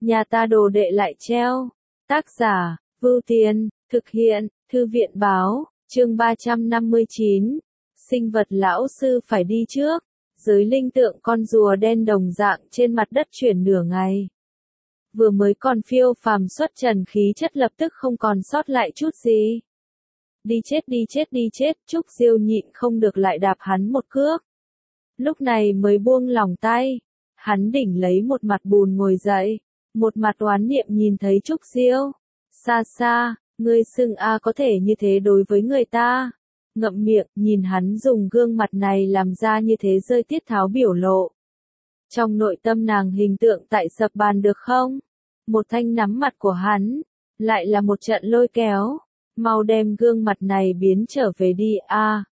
nhà ta đồ đệ lại treo. Tác giả, Vưu Tiên, thực hiện, Thư viện báo, chương 359. Sinh vật lão sư phải đi trước. Giới linh tượng con rùa đen đồng dạng trên mặt đất chuyển nửa ngày. Vừa mới còn phiêu phàm xuất trần khí chất lập tức không còn sót lại chút gì. Đi chết, Trúc Diêu nhịn không được lại đạp hắn một cước. Lúc này mới buông lòng tay. Hắn đỉnh lấy một mặt bùn ngồi dậy. Một mặt oán niệm nhìn thấy Trúc Diêu. Xa xa, ngươi xưng a có thể như thế đối với người ta. Ngậm miệng, nhìn hắn dùng gương mặt này làm ra như thế rơi tiết tháo biểu lộ. Trong nội tâm nàng hình tượng tại sập bàn được không? Một thanh nắm mặt của hắn, lại là một trận lôi kéo. Mau đem gương mặt này biến trở về đi a.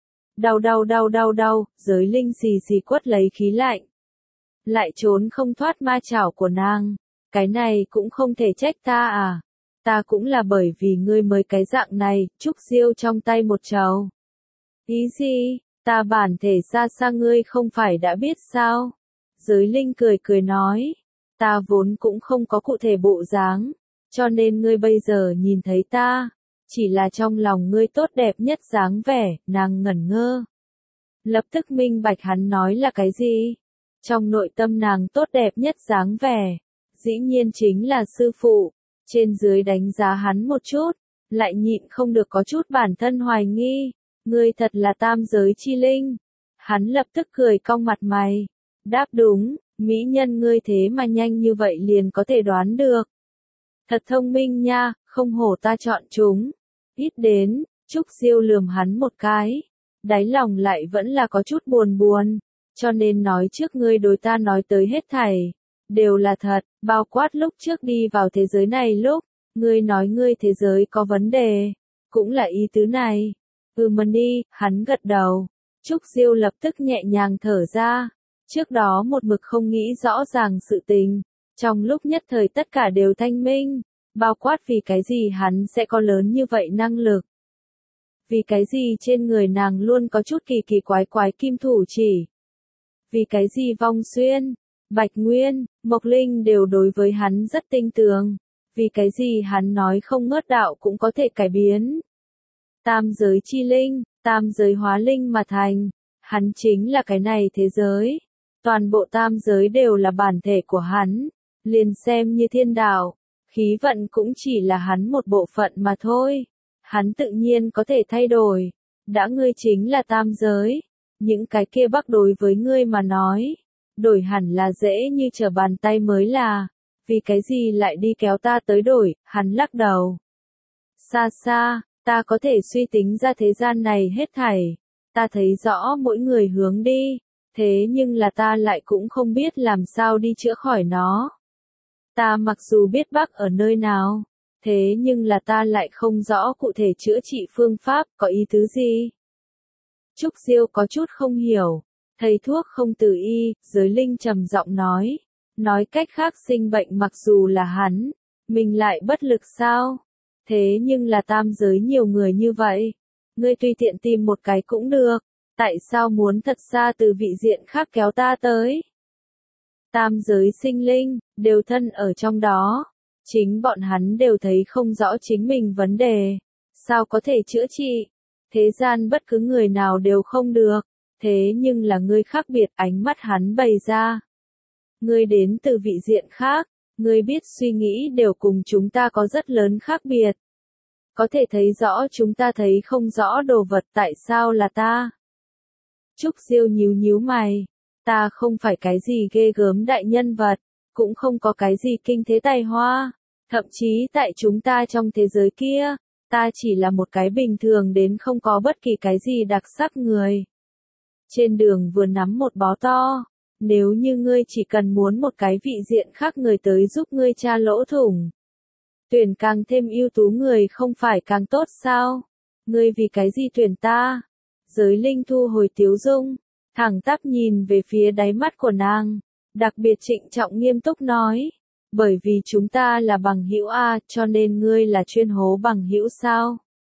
Đau, giới linh xì quất lấy khí lạnh. Lại trốn không thoát ma chảo của nàng. Cái này cũng không thể trách ta à. Ta cũng là bởi vì ngươi mới cái dạng này. Trúc Diêu trong tay một trầu. Ý gì, ta bản thể xa ngươi không phải đã biết sao? Giới linh cười nói. Ta vốn cũng không có cụ thể bộ dáng. Cho nên ngươi bây giờ nhìn thấy ta. Chỉ là trong lòng ngươi tốt đẹp nhất dáng vẻ, nàng ngẩn ngơ. Lập tức minh bạch hắn nói là cái gì? Trong nội tâm nàng tốt đẹp nhất dáng vẻ. Dĩ nhiên chính là sư phụ. Trên dưới đánh giá hắn một chút. Lại nhịn không được có chút bản thân hoài nghi. Ngươi thật là tam giới chi linh. Hắn lập tức cười cong mặt mày. Đáp đúng, mỹ nhân ngươi thế mà nhanh như vậy liền có thể đoán được. Thật thông minh nha, không hổ ta chọn chúng. Ít đến, Trúc Diêu lườm hắn một cái. Đáy lòng lại vẫn là có chút buồn. Cho nên nói trước ngươi đối ta nói tới hết thảy. Đều là thật, bao quát lúc trước đi vào thế giới này lúc. Ngươi nói ngươi thế giới có vấn đề. Cũng là ý tứ này. Đi, hắn gật đầu. Trúc Diêu lập tức nhẹ nhàng thở ra. Trước đó một mực không nghĩ rõ ràng sự tình. Trong lúc nhất thời tất cả đều thanh minh. Bao quát vì cái gì hắn sẽ có lớn như vậy năng lực. Vì cái gì trên người nàng luôn có chút kỳ quái kim thủ chỉ. Vì cái gì Vong Xuyên, Bạch Nguyên, Mộc Linh đều đối với hắn rất tinh tường. Vì cái gì hắn nói không ngớt đạo cũng có thể cải biến. Tam giới chi linh, tam giới hóa linh mà thành. Hắn chính là cái này thế giới. Toàn bộ tam giới đều là bản thể của hắn. Liền xem như thiên đạo. Khí vận cũng chỉ là hắn một bộ phận mà thôi. Hắn tự nhiên có thể thay đổi. Đã ngươi chính là tam giới. Những cái kia bắc đối với ngươi mà nói. Đổi hẳn là dễ như trở bàn tay mới là. Vì cái gì lại đi kéo ta tới đổi, hắn lắc đầu. Xa, ta có thể suy tính ra thế gian này hết thảy. Ta thấy rõ mỗi người hướng đi. Thế nhưng là ta lại cũng không biết làm sao đi chữa khỏi nó. Ta mặc dù biết Bắc ở nơi nào, thế nhưng là ta lại không rõ cụ thể chữa trị phương pháp có ý tứ gì. Trúc Diêu có chút không hiểu, thầy thuốc không từ y, giới linh trầm giọng nói. Nói cách khác sinh bệnh mặc dù là hắn, mình lại bất lực sao? Thế nhưng là tam giới nhiều người như vậy, ngươi tùy tiện tìm một cái cũng được, tại sao muốn thật xa từ vị diện khác kéo ta tới? Tam giới sinh linh, đều thân ở trong đó. Chính bọn hắn đều thấy không rõ chính mình vấn đề. Sao có thể chữa trị? Thế gian bất cứ người nào đều không được. Thế nhưng là ngươi khác biệt, ánh mắt hắn bày ra. Ngươi đến từ vị diện khác. Ngươi biết suy nghĩ đều cùng chúng ta có rất lớn khác biệt. Có thể thấy rõ chúng ta thấy không rõ đồ vật, tại sao là ta? Trúc Diêu nhíu mày. Ta không phải cái gì ghê gớm đại nhân vật, cũng không có cái gì kinh thế tài hoa, thậm chí tại chúng ta trong thế giới kia, ta chỉ là một cái bình thường đến không có bất kỳ cái gì đặc sắc người. Trên đường vừa nắm một bó to, nếu như ngươi chỉ cần muốn một cái vị diện khác người tới giúp ngươi tra lỗ thủng. Tuyển càng thêm ưu tú người không phải càng tốt sao? Ngươi vì cái gì tuyển ta? Giới linh thu hồi tiếu dung. Thẳng tắp nhìn về phía đáy mắt của nàng, đặc biệt trịnh trọng nghiêm túc nói, bởi vì chúng ta là bằng hữu a, cho nên ngươi là chuyên hố bằng hữu sao?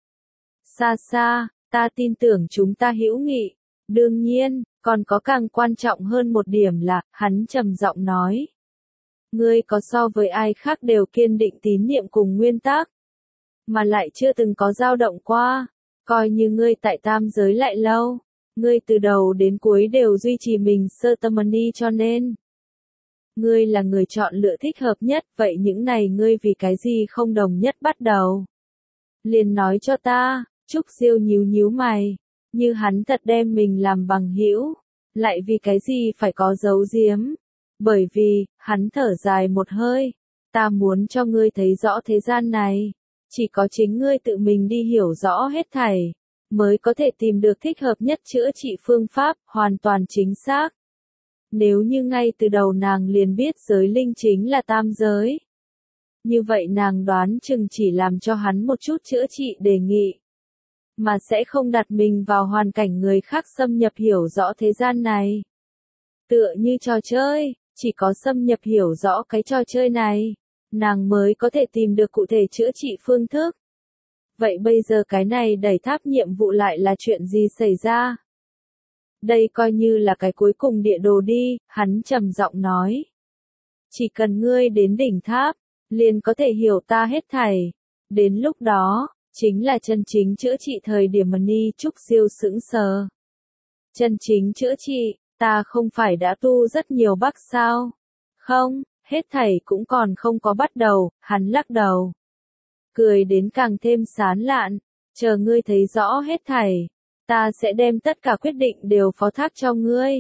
Xa, ta tin tưởng chúng ta hữu nghị. Đương nhiên, còn có càng quan trọng hơn một điểm là, hắn trầm giọng nói. Ngươi có so với ai khác đều kiên định tín niệm cùng nguyên tắc, mà lại chưa từng có dao động qua. Coi như ngươi tại tam giới lại lâu, ngươi từ đầu đến cuối đều duy trì mình sơ tâm ni, cho nên ngươi là người chọn lựa thích hợp nhất. Vậy những này ngươi vì cái gì không đồng nhất bắt đầu? Liền nói cho ta. Trúc Diêu nhíu nhíu mày, như hắn thật đem mình làm bằng hữu, lại vì cái gì phải có giấu giếm? Bởi vì, hắn thở dài một hơi, ta muốn cho ngươi thấy rõ thế gian này, chỉ có chính ngươi tự mình đi hiểu rõ hết thảy, mới có thể tìm được thích hợp nhất chữa trị phương pháp, hoàn toàn chính xác. Nếu như ngay từ đầu nàng liền biết giới linh chính là tam giới, như vậy nàng đoán chừng chỉ làm cho hắn một chút chữa trị đề nghị, mà sẽ không đặt mình vào hoàn cảnh người khác xâm nhập hiểu rõ thế gian này. Tựa như trò chơi, chỉ có xâm nhập hiểu rõ cái trò chơi này, nàng mới có thể tìm được cụ thể chữa trị phương thức. Vậy bây giờ cái này đẩy tháp nhiệm vụ lại là chuyện gì xảy ra? Đây coi như là cái cuối cùng địa đồ đi, hắn trầm giọng nói. Chỉ cần ngươi đến đỉnh tháp, liền có thể hiểu ta hết thảy. Đến lúc đó, chính là chân chính chữa trị thời điểm Ni. Trúc Diêu sững sờ. Chân chính chữa trị, ta không phải đã tu rất nhiều bắc sao? Không, hết thảy cũng còn không có bắt đầu, hắn lắc đầu. Cười đến càng thêm sán lạn, chờ ngươi thấy rõ hết thảy, ta sẽ đem tất cả quyết định đều phó thác cho ngươi.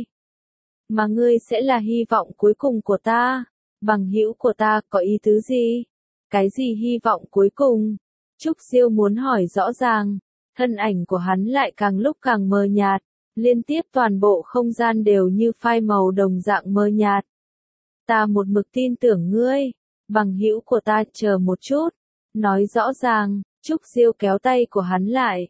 Mà ngươi sẽ là hy vọng cuối cùng của ta, bằng hữu của ta. Có ý tứ gì? Cái gì hy vọng cuối cùng? Trúc Diêu muốn hỏi rõ ràng, thân ảnh của hắn lại càng lúc càng mờ nhạt, liên tiếp toàn bộ không gian đều như phai màu đồng dạng mờ nhạt. Ta một mực tin tưởng ngươi, bằng hữu của ta. Chờ một chút, nói rõ ràng. Trúc Diêu kéo tay của hắn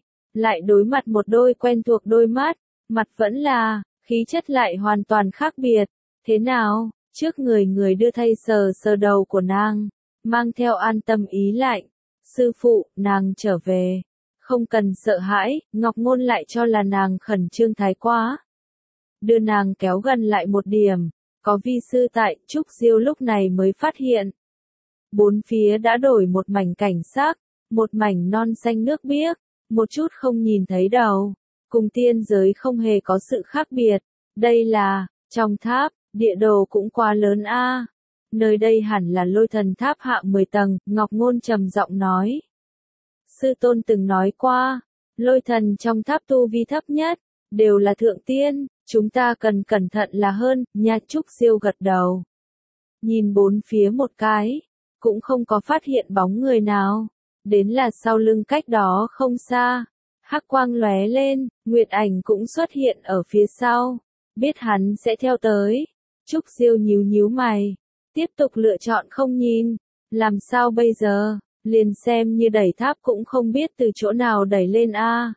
lại đối mặt một đôi quen thuộc đôi mắt, mặt vẫn là, khí chất lại hoàn toàn khác biệt. Thế nào? Trước người đưa thay sờ sờ đầu của nàng, mang theo an tâm ý lạnh. Sư phụ, nàng trở về. Không cần sợ hãi. Ngọc Ngôn lại cho là nàng khẩn trương thái quá, đưa nàng kéo gần lại một điểm. Có vi sư tại. Trúc Diêu lúc này mới phát hiện, bốn phía đã đổi một mảnh cảnh sắc, một mảnh non xanh nước biếc, một chút không nhìn thấy đầu, cùng tiên giới không hề có sự khác biệt. Đây là, trong tháp, địa đồ cũng quá lớn a. Nơi đây hẳn là Lôi Thần Tháp hạ 10 tầng, Ngọc Ngôn trầm giọng nói. Sư tôn từng nói qua, Lôi Thần trong tháp tu vi thấp nhất, đều là thượng tiên, chúng ta cần cẩn thận là hơn. Nha. Trúc Diêu gật đầu, nhìn bốn phía một cái, cũng không có phát hiện bóng người nào. Đến là sau lưng cách đó không xa, hắc quang lóe lên, Nguyệt Ảnh cũng xuất hiện ở phía sau, biết hắn sẽ theo tới. Trúc Diêu nhíu nhíu mày, tiếp tục lựa chọn không nhìn. Làm sao bây giờ? Liền xem như đẩy tháp cũng không biết từ chỗ nào đẩy lên a.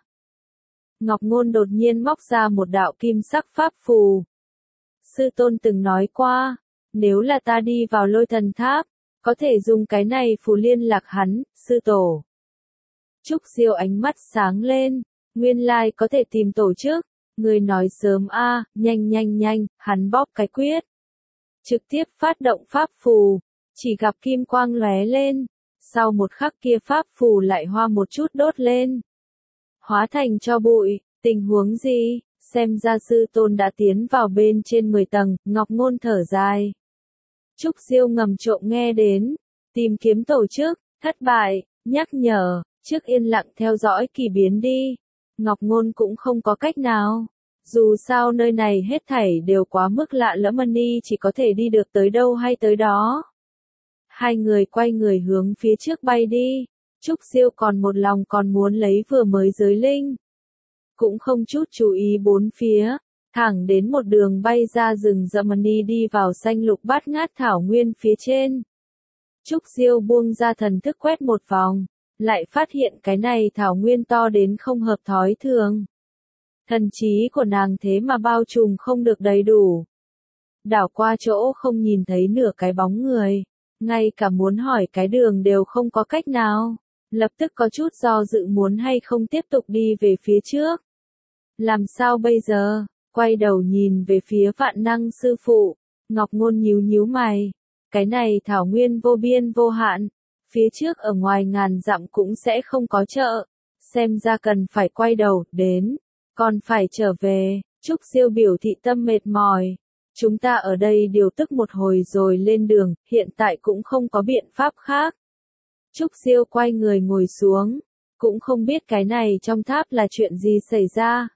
Ngọc Ngôn đột nhiên móc ra một đạo kim sắc pháp phù. Sư tôn từng nói qua, nếu là ta đi vào Lôi Thần Tháp, có thể dùng cái này phù liên lạc hắn. Sư tổ. Trúc Diêu ánh mắt sáng lên, nguyên lai có thể tìm tổ chức. Người nói sớm a. Nhanh, hắn bóp cái quyết, trực tiếp phát động pháp phù, chỉ gặp kim quang lóe lên, sau một khắc kia pháp phù lại hoa một chút đốt lên, hóa thành tro bụi. Tình huống gì? Xem ra sư tôn đã tiến vào bên trên 10 tầng. Ngọc Ngôn thở dài. Trúc Diêu ngầm trộm nghe đến, tìm kiếm tổ chức, thất bại, nhắc nhở, trước yên lặng theo dõi kỳ biến đi. Ngọc Ngôn cũng không có cách nào. Dù sao nơi này hết thảy đều quá mức lạ lẫm, Ni chỉ có thể đi được tới đâu hay tới đó. Hai người quay người hướng phía trước bay đi. Trúc Diêu còn một lòng còn muốn lấy vừa mới giới linh, cũng không chút chú ý bốn phía, thẳng đến một đường bay ra rừng rậm, Ni đi vào xanh lục bát ngát thảo nguyên phía trên. Trúc Diêu buông ra thần thức quét một vòng, lại phát hiện cái này thảo nguyên to đến không hợp thói thường. Thần trí của nàng thế mà bao trùm không được đầy đủ. Đảo qua chỗ không nhìn thấy nửa cái bóng người, ngay cả muốn hỏi cái đường đều không có cách nào. Lập tức có chút do dự muốn hay không tiếp tục đi về phía trước. Làm sao bây giờ? Quay đầu nhìn về phía Vạn Năng sư phụ, Ngọc Ngôn nhíu nhíu mày. cái này thảo nguyên vô biên vô hạn, phía trước ở ngoài ngàn dặm cũng sẽ không có chợ, xem ra cần phải quay đầu, đến, còn phải trở về, Trúc Siêu biểu thị tâm mệt mỏi. Chúng ta ở đây điều tức một hồi rồi lên đường, hiện tại cũng không có biện pháp khác. Trúc Siêu quay người ngồi xuống, cũng không biết cái này trong tháp là chuyện gì xảy ra.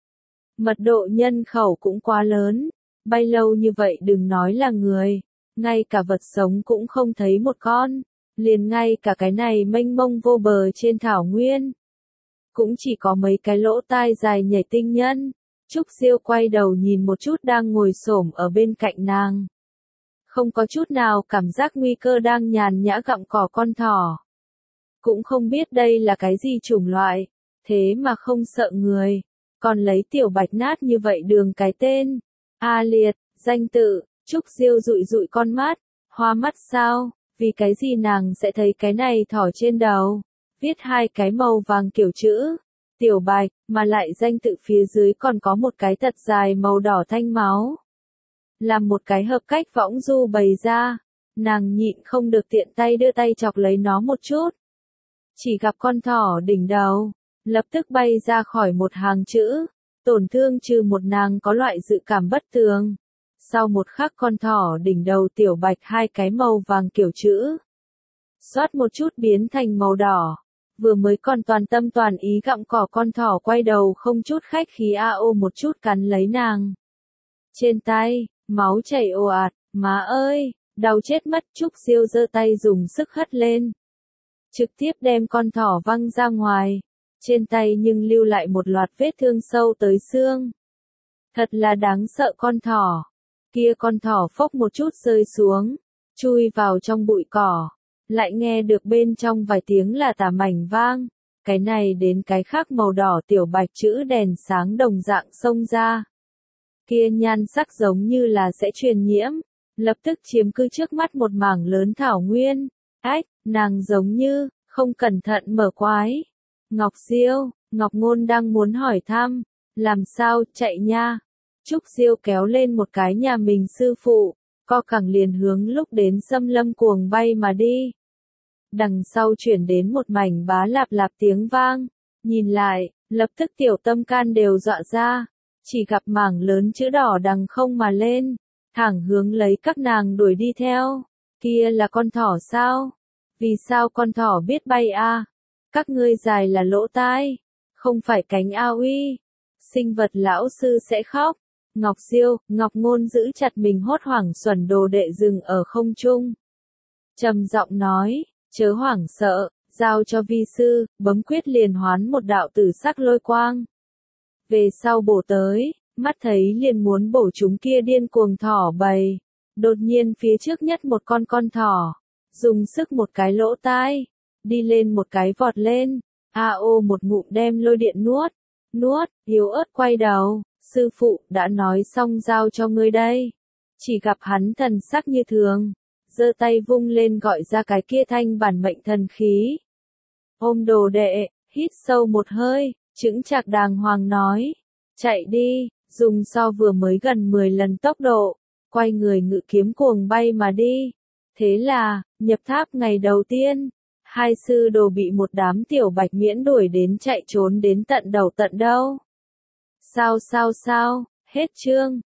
Mật độ nhân khẩu cũng quá lớn, bay lâu như vậy đừng nói là người, ngay cả vật sống cũng không thấy một con, liền ngay cả cái này mênh mông vô bờ trên thảo nguyên. Cũng chỉ có mấy cái lỗ tai dài nhảy tinh nhân. Trúc Siêu quay đầu nhìn một chút đang ngồi xổm ở bên cạnh nàng. Không có chút nào cảm giác nguy cơ đang nhàn nhã gặm cỏ con thỏ. Cũng không biết đây là cái gì chủng loại, thế mà không sợ người. Còn lấy tiểu bạch nát như vậy đường cái tên. A Liệt, danh tự, Trúc Siêu dụi dụi con mắt, hoa mắt sao, vì cái gì nàng sẽ thấy cái này thỏ trên đầu. Viết hai cái màu vàng kiểu chữ. Tiểu bạch, mà lại danh tự phía dưới còn có một cái thật dài màu đỏ thanh máu. Làm một cái hợp cách võng du bày ra, nàng nhịn không được tiện tay đưa tay chọc lấy nó một chút. Chỉ gặp con thỏ đỉnh đầu, lập tức bay ra khỏi một hàng chữ, tổn thương trừ một nàng có loại dự cảm bất tường. Sau một khắc con thỏ đỉnh đầu tiểu bạch hai cái màu vàng kiểu chữ. Xoát một chút biến thành màu đỏ. Vừa mới còn toàn tâm toàn ý gặm cỏ con thỏ quay đầu không chút khách khí ao một chút cắn lấy nàng. Trên tay, máu chảy ồ ạt, má ơi, đau chết mất. Trúc Siêu giơ tay dùng sức hất lên. Trực tiếp đem con thỏ văng ra ngoài. Trên tay nhưng lưu lại một loạt vết thương sâu tới xương. Thật là đáng sợ con thỏ. Kia con thỏ phốc một chút rơi xuống, chui vào trong bụi cỏ. Lại nghe được bên trong vài tiếng là tả mảnh vang, cái này đến cái khác màu đỏ tiểu bạch chữ đèn sáng đồng dạng xông ra. Kia nhan sắc giống như là sẽ truyền nhiễm, lập tức chiếm cứ trước mắt một mảng lớn thảo nguyên. Ách, nàng giống như, không cẩn thận mở quái. Ngọc Siêu, Ngọc Ngôn đang muốn hỏi thăm, làm sao, chạy nha. Trúc Siêu kéo lên một cái nhà mình sư phụ, co cẳng liền hướng lúc đến xâm lâm cuồng bay mà đi. Đằng sau chuyển đến một mảnh bá lạp lạp tiếng vang, nhìn lại, lập tức tiểu tâm can đều dọa ra, chỉ gặp mảng lớn chữ đỏ đằng không mà lên, thẳng hướng lấy các nàng đuổi đi theo, kia là con thỏ sao? Vì sao con thỏ biết bay a? Các ngươi dài là lỗ tai, không phải cánh a uy, sinh vật lão sư sẽ khóc. Ngọc Siêu, Ngọc Ngôn giữ chặt mình hốt hoảng xuẩn đồ đệ dừng ở không trung. Trầm giọng nói, chớ hoảng sợ, giao cho vi sư, bấm quyết liền hoán một đạo tử sắc lôi quang. Về sau bổ tới, mắt thấy liền muốn bổ chúng kia điên cuồng thỏ bầy. Đột nhiên phía trước nhất một con thỏ, dùng sức một cái lỗ tai, đi lên một cái vọt lên, a-ô một ngụm đem lôi điện nuốt, yếu ớt quay đầu, sư phụ đã nói xong giao cho ngươi đây. Chỉ gặp hắn thần sắc như thường, giơ tay vung lên gọi ra cái kia thanh bản mệnh thần khí. Ôm đồ đệ, hít sâu một hơi, chững chạc đàng hoàng nói, chạy đi, dùng so vừa mới gần 10 lần tốc độ, quay người ngự kiếm cuồng bay mà đi. Thế là, nhập tháp ngày đầu tiên, hai sư đồ bị một đám tiểu bạch miễn đuổi đến chạy trốn đến tận đầu tận đâu. Sao, hết chương.